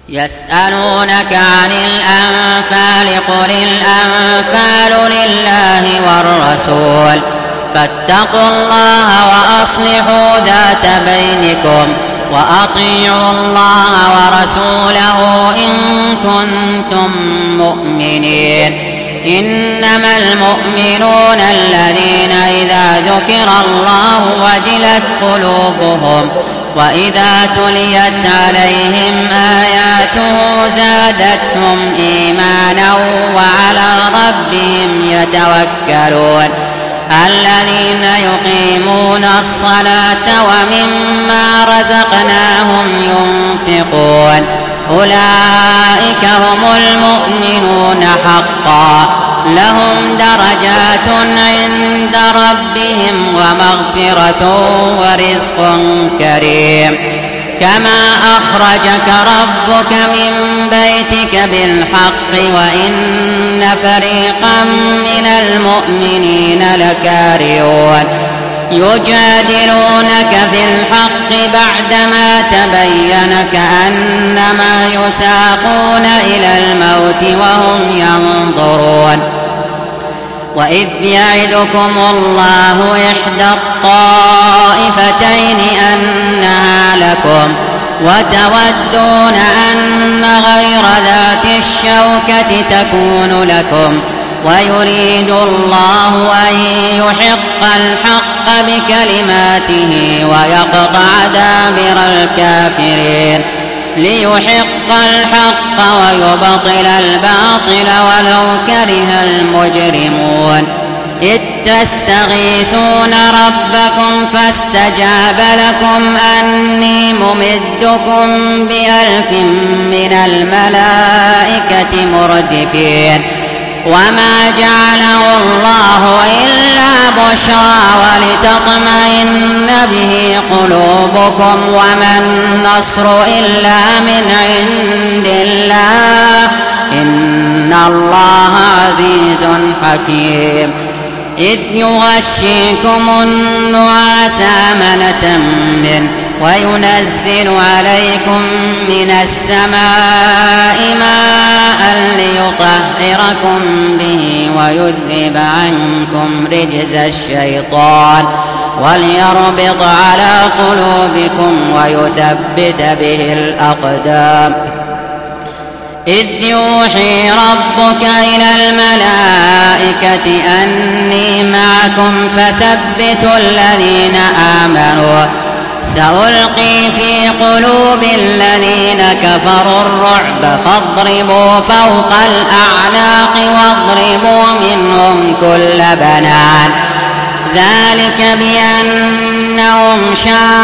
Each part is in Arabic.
يسألونك عن الأنفال قل الأنفال لله والرسول فاتقوا الله وأصلحوا ذات بينكم وأطيعوا الله ورسوله إن كنتم مؤمنين. إنما المؤمنون الذين إذا ذكر الله وجلت قلوبهم وإذا تليت عليهم آياته زادتهم إيمانا وعلى ربهم يتوكلون. الذين يقيمون الصلاة ومما رزقناهم ينفقون أولئك هم المؤمنون حقا لهم درجات عند ربهم ومغفرة ورزق كريم. كما أخرجك ربك من بيتك بالحق وإن فريقا من المؤمنين لكارهون يجادلونك في الحق بعدما تبين كأنما يساقون إلى الموت وهم ينظرون. وإذ يعدكم الله إحدى الطائفتين أنها لكم وتودون أن غير ذات الشوكة تكون لكم ويريد الله أن يحق الحق بكلماته ويقطع دابر الكافرين ليحق الحق ويبطل الباطل ولو كره المجرمون. إذ تستغيثون ربكم فاستجاب لكم أني ممدكم ب1000 من الملائكة مردفين. وما جعله الله إلا بشرى ولتطمئن به قلوبكم وما النصر إلا من عند الله إن الله عزيز حكيم. إذ يغشيكم النعاس أمنة منه وينزل عليكم من السماء ماء ليطهركم به ويذهب عنكم رجز الشيطان وليربط على قلوبكم ويثبت به الأقدام. إذ يوحي ربك إلى الملائكة أني معكم فثبتوا الذين آمنوا سألقي في قلوب الذين كفروا الرعب فاضربوا فوق الأعناق واضربوا منهم كل بنان ذلك بأنهم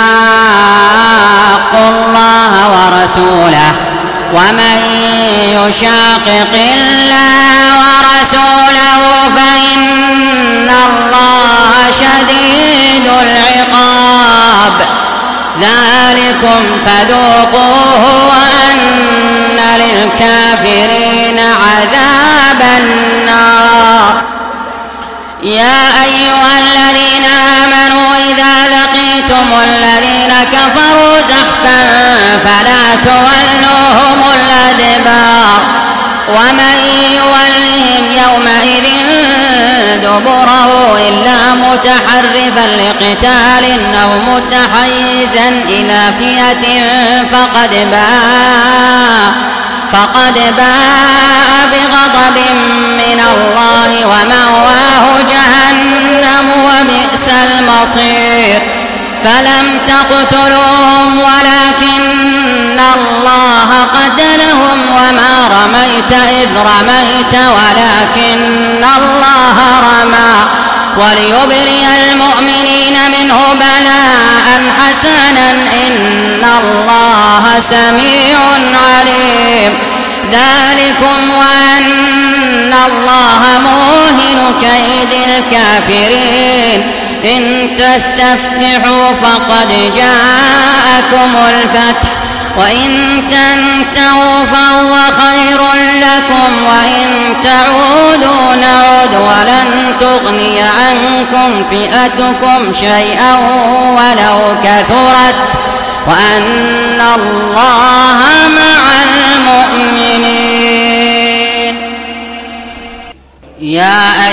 شاقوا الله ورسوله ومن يشاقق الله ورسوله فإن الله شديد العقاب. ذلكم فذوقوه وأن للكافرين عذاب النار. يا أيها الذين آمنوا إذا لقيتم الذين كفروا زحفا فلا تولوهم الأدبار ومن يولهم يومئذ دبره إلا متحرفا لقتال أو متحيزا إلى فئة فقد باء بغضب من الله ومأواه جهنم وبئس المصير. فلم تقتلوهم ولكن الله قتلهم وما رميت إذ رميت ولكن الله رمى وليبرئ المؤمنين منه بلاء حسنا إن الله سميع عليم. ذلكم وأن الله موهن كيد الكافرين. إن تستفتحوا فقد جاءكم الفتح وإن تنتهوا فهو خير لكم وإن تعودوا نعد ولن تغني عنكم فئتكم شيئا ولو كثرت وأن الله مع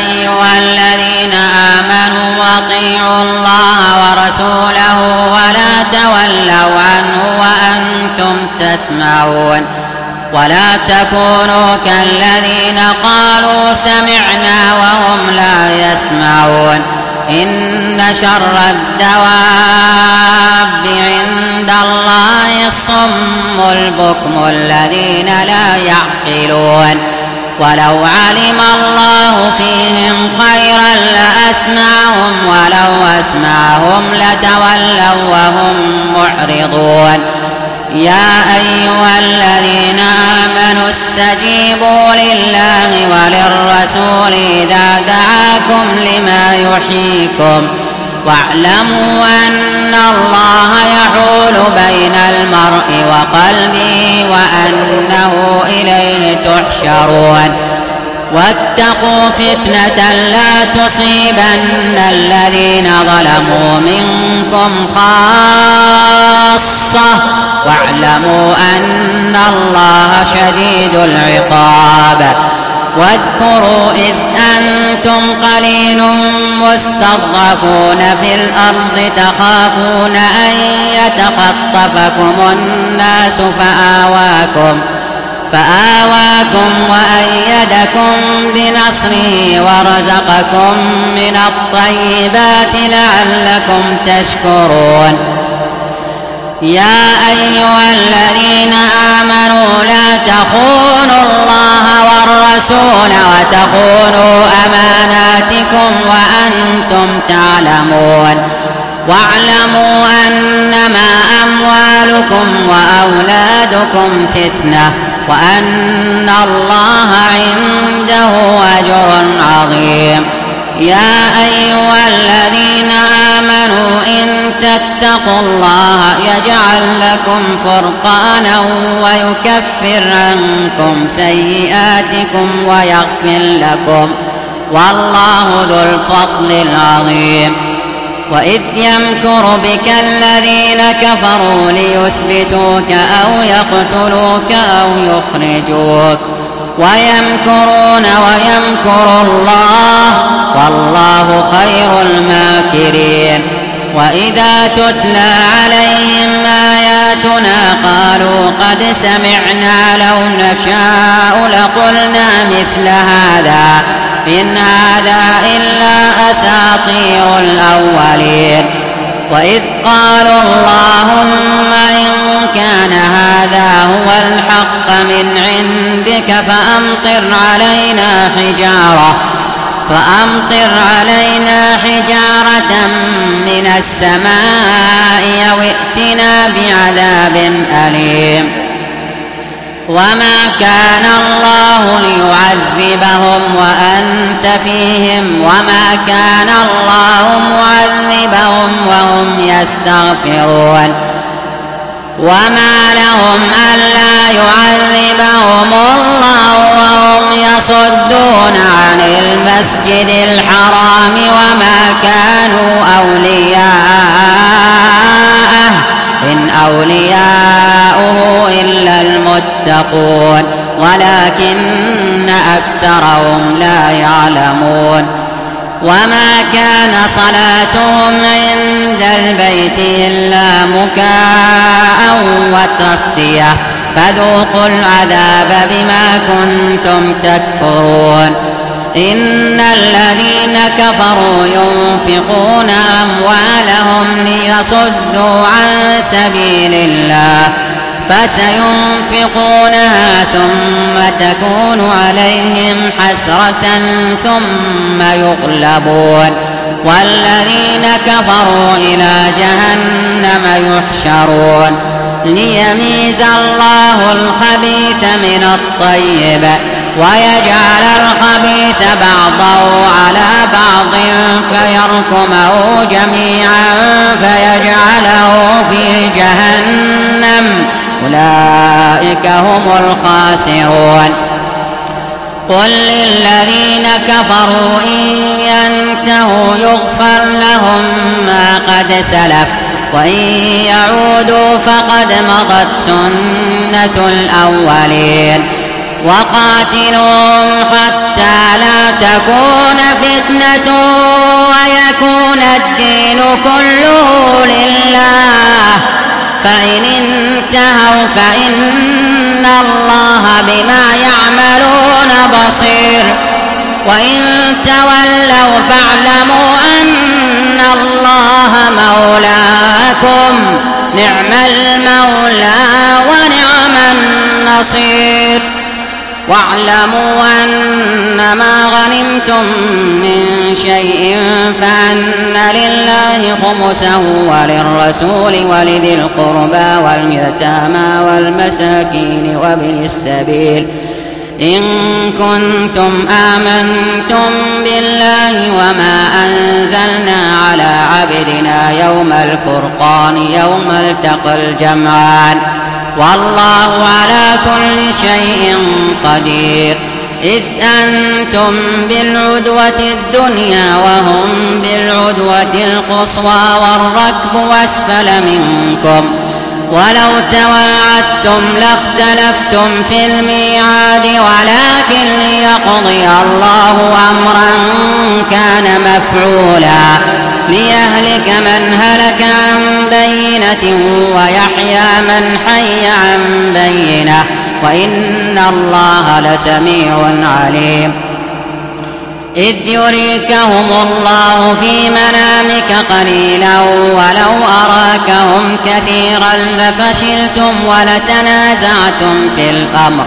أيها الذين آمنوا أطيعوا الله ورسوله ولا تولوا عنه وأنتم تسمعون ولا تكونوا كالذين قالوا سمعنا وهم لا يسمعون إن شر الدواب عند الله الصم البكم الذين لا يعقلون ولو علم الله فيهم خيرا لأسمعهم ولو أسمعهم لتولوا وهم معرضون يا أيها الذين آمنوا استجيبوا لله وللرسول إذا دعاكم لما يحييكم واعلموا أن الله يحول بين المرء وقلبه وأنه إليه تحشرون واتقوا فتنة لا تصيبن الذين ظلموا منكم خاصة واعلموا أن الله شديد العقاب واذكروا إذ أنتم قليل مستضعفون في الأرض تخافون أن يتخطفكم الناس فآواكم وأيدكم بنصره ورزقكم من الطيبات لعلكم تشكرون يا أيها الذين آمنوا لا تخونوا الله والرسول وتخونوا أماناتكم وأنتم تعلمون واعلموا أنما أموالكم وأولادكم فتنة وأن الله عنده أجر عظيم يا أيها الذين آمنوا إن تتقوا الله يجعل لكم فرقانا ويكفر عنكم سيئاتكم ويغفر لكم والله ذو الفضل العظيم وإذ يمكر بك الذين كفروا ليثبتوك أو يقتلوك أو يخرجوك ويمكرون ويمكر الله والله خير الماكرين وإذا تتلى عليهم آياتنا قالوا قد سمعنا لو نشاء لقلنا مثل هذا إن هذا إلا أساطير الأولين وإذ قالوا اللهم إن كان هذا هو الحق من عندك فأمطر علينا حجارة من السماء أو ائتنا بعذاب أليم وما كان الله ليعذبهم وأنت فيهم وما كان الله معذبهم وهم يستغفرون وما لهم ألا يعذبهم الله وهم يصدون عن المسجد الحرام وما كانوا أولياءه إن أولياؤه إلا المتقون ولكن أكثرهم لا يعلمون وما كان صلاتهم عند البيت إلا مكاء وتصدية فذوقوا العذاب بما كنتم تكفرون إن الذين كفروا ينفقون أموالهم ليصدوا عن سبيل الله فسينفقونها ثم تكون عليهم حسرة ثم يغلبون والذين كفروا إلى جهنم يحشرون ليميز الله الخبيث من الطيب ويجعل الخبيث بعضه على بعض فيركمه جميعا فيجعله في جهنم أولئك هم الخاسرون قل للذين كفروا إن ينتهوا يغفر لهم ما قد سلف وإن يعودوا فقد مضت سنة الأولين وقاتلوهم حتى لا تكون فتنة ويكون الدين كله لله، فإن انتهوا فإن الله بما يعملون بصير، وإن تولوا فاعلموا أن الله مولاكم، نعم المولى ونعم النصير. واعلموا أنما غنمتم من شيء فأن لله خمسه وللرسول ولذي القربى واليتامى والمساكين وابن السبيل إن كنتم آمنتم بالله وما أنزلنا على عبدنا يوم الفرقان يوم التقى الجمعان والله على كل شيء قدير. إذ أنتم بالعدوة الدنيا وهم بالعدوة القصوى والركب أسفل منكم، ولو تواعدتم لاختلفتم في الميعاد، ولكن ليقضي الله أمرا كان مفعولا ليهلك من هلك عن بينة ويحيى من حي عن بينة، وإن الله لسميع عليم. إذ يريكهم الله في منامك قليلا ولو أراكهم كثيرا لفشلتم ولتنازعتم في الأمر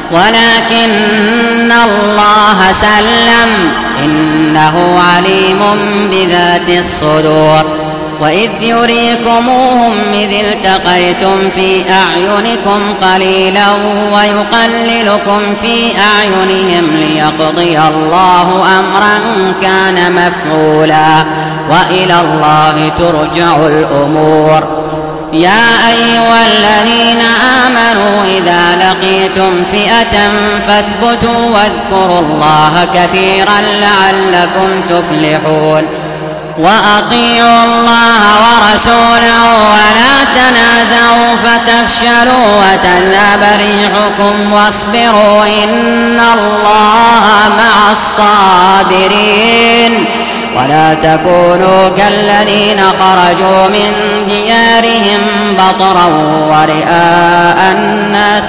ولكن الله سلم إنه عليم بذات الصدور. وإذ يريكموهم إذ التقيتم في أعينكم قليلا ويقللكم في أعينهم ليقضي الله أمرا كان مفعولا وإلى الله ترجع الأمور. يا أيها الذين آمنوا إذا لقيتم فئة فاثبتوا واذكروا الله كثيرا لعلكم تفلحون. وأطيعوا الله ورسوله ولا تنازعوا فتفشلوا وتذهب ريحكم واصبروا إن الله مع الصابرين. ولا تكونوا كالذين خرجوا من ديارهم بطرا ورئاء الناس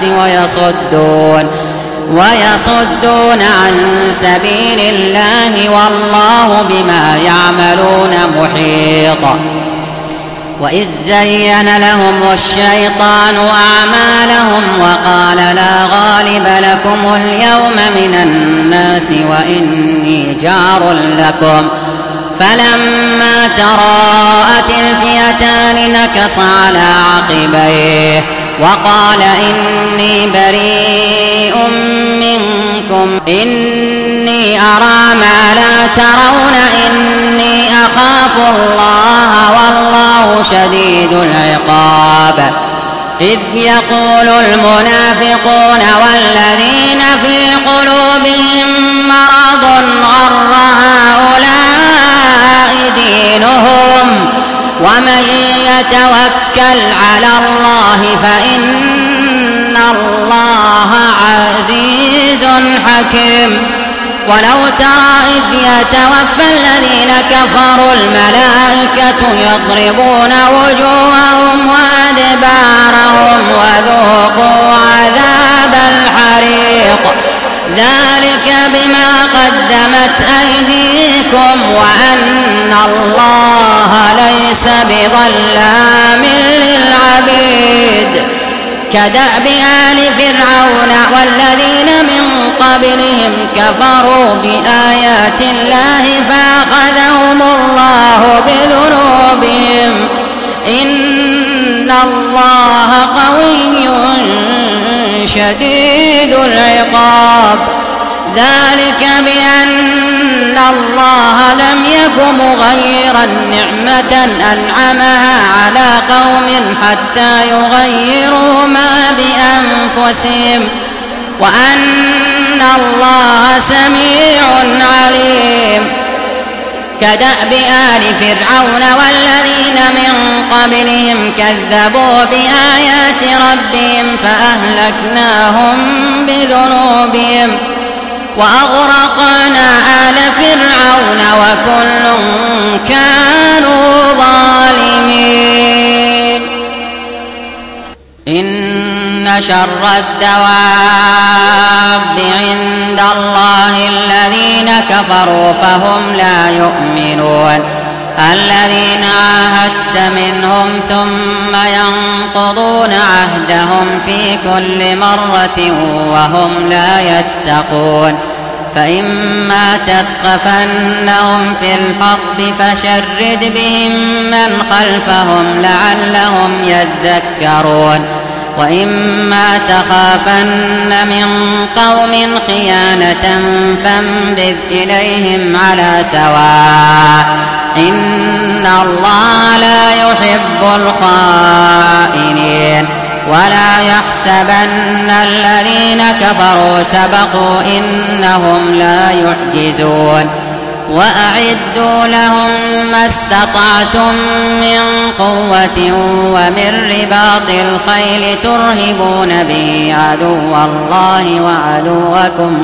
ويصدون عن سبيل الله والله بما يعملون محيط. وإذ زين لهم الشيطان أعمالهم وقال لا غالب لكم اليوم من الناس وإني جار لكم، فلما تراءت الفئتان نكص على عقبيه وقال إني بريء منكم إني أرى ما لا ترون إني أخاف الله والله شديد العقاب. إذ يقول المنافقون والذين في قلوبهم مرض غر هؤلاء دينهم ومن يتوكل على الله فإن الله عزيز حكيم. ولو ترى إذ يتوفى الذين كفروا الملائكة يضربون وجوههم وأدبارهم وذوقوا عذاب الحريق ذلك بما قدمت أيديكم وأن الله ليس بظلام للعبيد. كدأب آل فرعون والذين من قبلهم كفروا بآيات الله فأخذهم الله بذنوبهم إن الله قوي شديد العقاب. ذلك بأن الله لم يك مغيرا نعمة أنعمها على قوم حتى يغيروا ما بأنفسهم وأن الله سميع عليم. كدأب آل فرعون والذين من قبلهم كذبوا بآيات ربهم فأهلكناهم بذنوبهم وأغرقنا آل فرعون وكل كانوا ظالمين إن شر الدواب عند الله الذين كفروا فهم لا يؤمنون الذين عاهدت منهم ثم ينقضون عهدهم في كل مرة وهم لا يتقون فإما تثقفنهم في الحرب فشرد بهم من خلفهم لعلهم يذكرون وإما تخافن من قوم خيانة فانبذ إليهم على سواء إن الله لا يحب الخائنين ولا يحسبن الذين كفروا سبقوا إنهم لا يعجزون وأعدوا لهم ما استطعتم من قوة ومن رباط الخيل ترهبون به عدو الله وعدوكم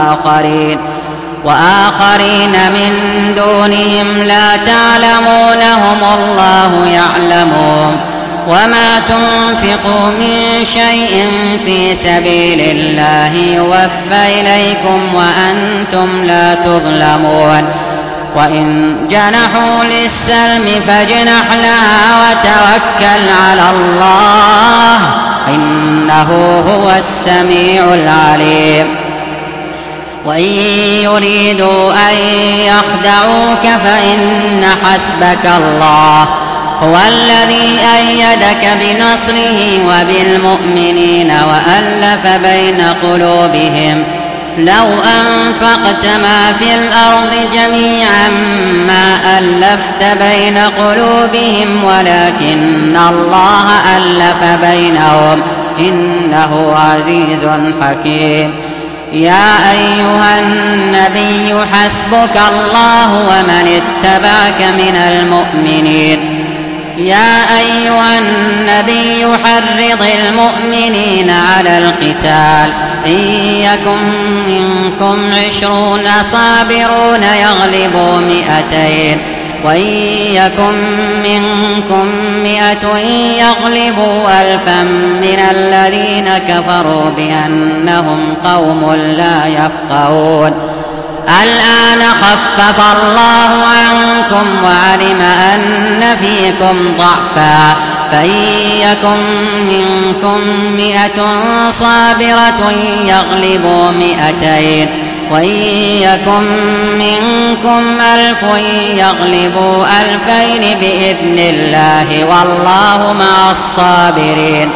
وآخرين من دونهم لا تعلمونهم الله يعلمهم وما تنفقوا من شيء في سبيل الله يوفى إليكم وأنتم لا تظلمون وإن جنحوا للسلم فاجنح لها وتوكل على الله إنه هو السميع العليم وإن يريدوا أن يخدعوك فإن حسبك الله هو الذي أيدك بنصره وبالمؤمنين وألف بين قلوبهم لو أنفقت ما في الأرض جميعا ما ألفت بين قلوبهم ولكن الله ألف بينهم إنه عزيز حكيم يا أيها النبي حسبك الله ومن اتبعك من المؤمنين يا أيها النبي حرض المؤمنين على القتال إن يكن منكم 20 صابرون يغلبوا 200 وإن يكن منكم 100 يغلبوا 1000 من الذين كفروا بأنهم قوم لا يفقهون الآن خفف الله عنكم وعلم أن فيكم ضعفا فإن يكن منكم 100 صابرة يغلبوا 200 وإن يكن منكم 1000 يغلبوا 2000 بإذن الله والله مع الصابرين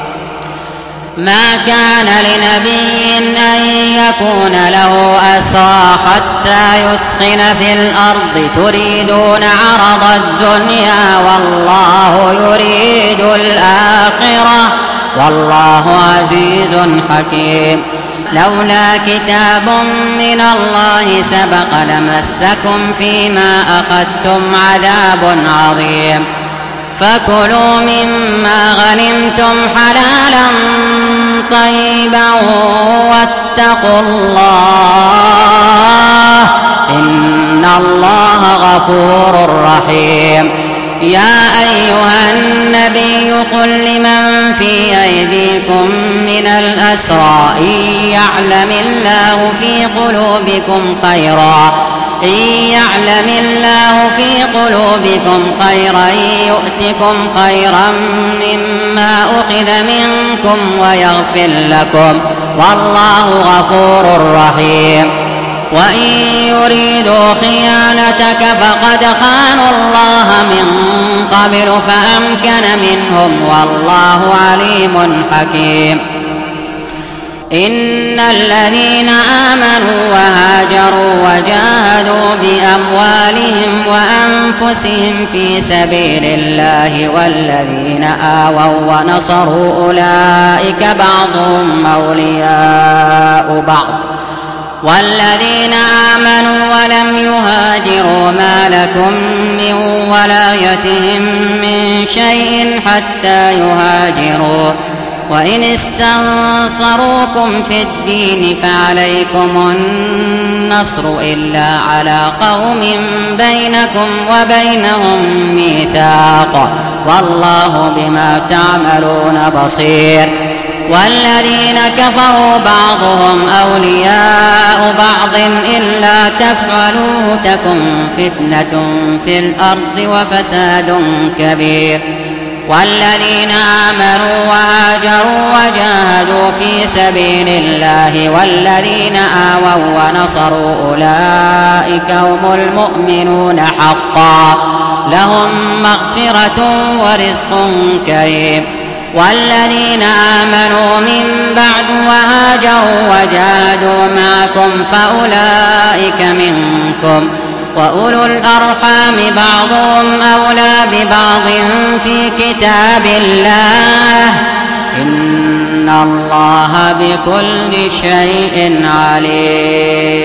ما كان لنبي أن يكون له أسرى حتى يثخن في الأرض تريدون عرض الدنيا والله يريد الآخرة والله عزيز حكيم لولا كتاب من الله سبق لمسكم فيما أخذتم عذاب عظيم فكلوا مما غنمتم حلالا طيبا واتقوا الله إن الله غفور رحيم يا أيها النبي قل لمن في أيديكم من الأسرى إن يعلم الله في قلوبكم خيرا يؤتكم خيرا مما أخذ منكم ويغفر لكم والله غفور رحيم وإن يريدوا خيانتك فقد خانوا الله من قبل فأمكن منهم والله عليم حكيم إن الذين آمنوا وهاجروا وجاهدوا بأموالهم وأنفسهم في سبيل الله والذين آووا ونصروا أولئك بعضهم أولياء بعض والذين آمنوا ولم يهاجروا ما لكم من ولايتهم من شيء حتى يهاجروا وإن استنصروكم في الدين فعليكم النصر إلا على قوم بينكم وبينهم ميثاق والله بما تعملون بصير. والذين كفروا بعضهم أولياء بعض إلا تفعلوه تكن فتنة في الأرض وفساد كبير. والذين آمنوا وهاجروا وجاهدوا في سبيل الله والذين آووا ونصروا أولئك هم المؤمنون حقا لهم مغفرة ورزق كريم. والذين آمنوا من بعد وهاجروا وجاهدوا معكم فأولئك منكم وأولو الأرحام بعضهم أولى ببعض في كتاب الله إن الله بكل شيء عليم.